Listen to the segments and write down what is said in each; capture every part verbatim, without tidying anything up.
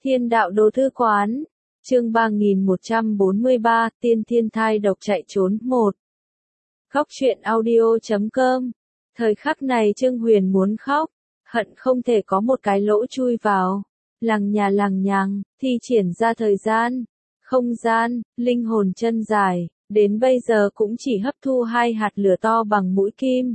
Thiên đạo đồ thư quán, chương ba nghìn một trăm bốn mươi ba, tiên thiên thai độc chạy trốn một. Khóc chuyện audio chấm com. Thời khắc này Trương Huyền muốn khóc, hận không thể có một cái lỗ chui vào. Lằng nhà lằng nhằng, thi triển ra thời gian, không gian, linh hồn chân dài, đến bây giờ cũng chỉ hấp thu hai hạt lửa to bằng mũi kim.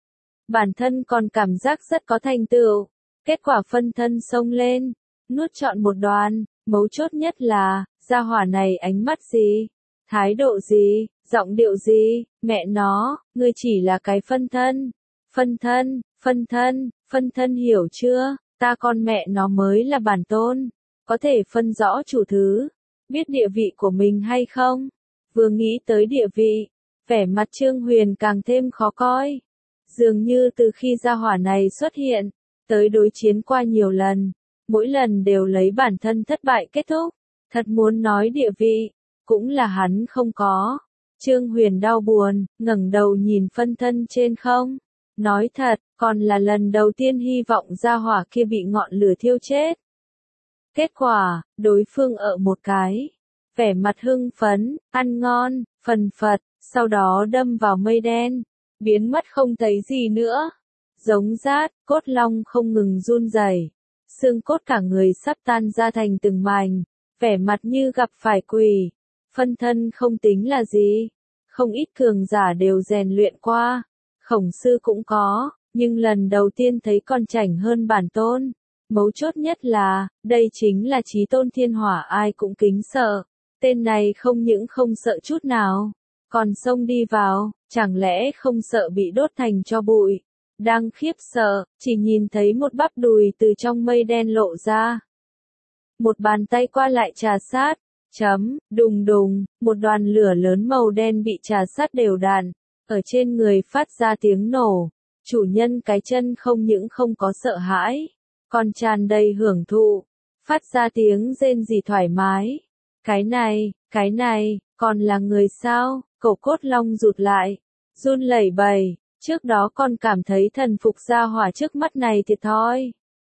Bản thân còn cảm giác rất có thành tựu, kết quả phân thân xông lên, nuốt trọn một đoàn, mấu chốt nhất là, gia hỏa này ánh mắt gì, thái độ gì, giọng điệu gì, mẹ nó, ngươi chỉ là cái phân thân, phân thân, phân thân, phân thân hiểu chưa, ta con mẹ nó mới là bản tôn, có thể phân rõ chủ thứ, biết địa vị của mình hay không, vừa nghĩ tới địa vị, vẻ mặt Trương Huyền càng thêm khó coi, dường như từ khi gia hỏa này xuất hiện, tới đối chiến qua nhiều lần, mỗi lần đều lấy bản thân thất bại kết thúc, thật muốn nói địa vị, cũng là hắn không có. Trương Huyền đau buồn, ngẩng đầu nhìn phân thân trên không, nói thật, còn là lần đầu tiên hy vọng gia hỏa kia bị ngọn lửa thiêu chết. Kết quả, đối phương ở một cái, vẻ mặt hưng phấn, ăn ngon, phần phật, sau đó đâm vào mây đen, biến mất không thấy gì nữa. Giống rát, cốt long không ngừng run rẩy, xương cốt cả người sắp tan ra thành từng mảnh, vẻ mặt như gặp phải quỷ. Phân thân không tính là gì, không ít cường giả đều rèn luyện qua, khổng sư cũng có, nhưng lần đầu tiên thấy còn chảnh hơn bản tôn. Mấu chốt nhất là, đây chính là chí tôn thiên hỏa ai cũng kính sợ, tên này không những không sợ chút nào, còn xông đi vào, chẳng lẽ không sợ bị đốt thành tro bụi. Đang khiếp sợ, chỉ nhìn thấy một bắp đùi từ trong mây đen lộ ra. Một bàn tay qua lại trà sát, chấm, đùng đùng, một đoàn lửa lớn màu đen bị trà sát đều đặn, ở trên người phát ra tiếng nổ. Chủ nhân cái chân không những không có sợ hãi, còn tràn đầy hưởng thụ, phát ra tiếng rên rỉ thoải mái. Cái này, cái này, còn là người sao? Cổ cốt long rụt lại, run lẩy bẩy. Trước đó còn cảm thấy thần phục gia hỏa trước mắt này thiệt thòi.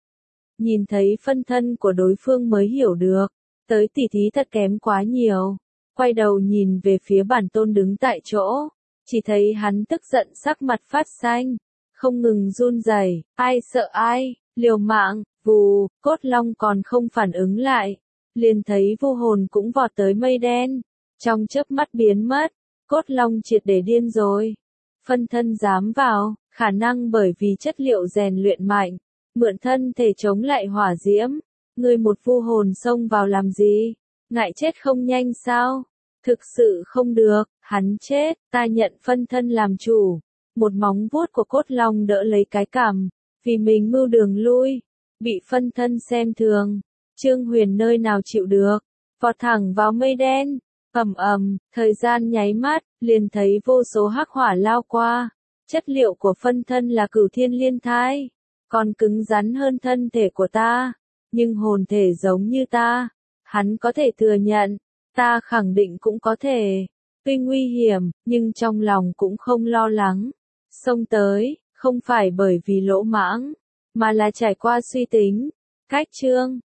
Nhìn thấy phân thân của đối phương mới hiểu được, tới tỉ thí thật kém quá nhiều. Quay đầu nhìn về phía bản tôn đứng tại chỗ, chỉ thấy hắn tức giận sắc mặt phát xanh, không ngừng run rẩy, ai sợ ai, liều mạng, vù, cốt long còn không phản ứng lại, liền thấy vô hồn cũng vọt tới mây đen, trong chớp mắt biến mất, cốt long triệt để điên rồi. Phân thân dám vào, khả năng bởi vì chất liệu rèn luyện mạnh, mượn thân thể chống lại hỏa diễm. Người một vu hồn xông vào làm gì? Ngại chết không nhanh sao? Thực sự không được, hắn chết, ta nhận phân thân làm chủ. Một móng vuốt của cốt long đỡ lấy cái cằm, vì mình mưu đường lui, bị phân thân xem thường. Trương Huyền nơi nào chịu được, vọt thẳng vào mây đen. Ầm ầm, thời gian nháy mắt, liền thấy vô số hắc hỏa lao qua. Chất liệu của phân thân là cửu thiên liên thai, còn cứng rắn hơn thân thể của ta, nhưng hồn thể giống như ta, hắn có thể thừa nhận, ta khẳng định cũng có thể. Tuy nguy hiểm, nhưng trong lòng cũng không lo lắng. Xông tới, không phải bởi vì lỗ mãng, mà là trải qua suy tính. Cách chương,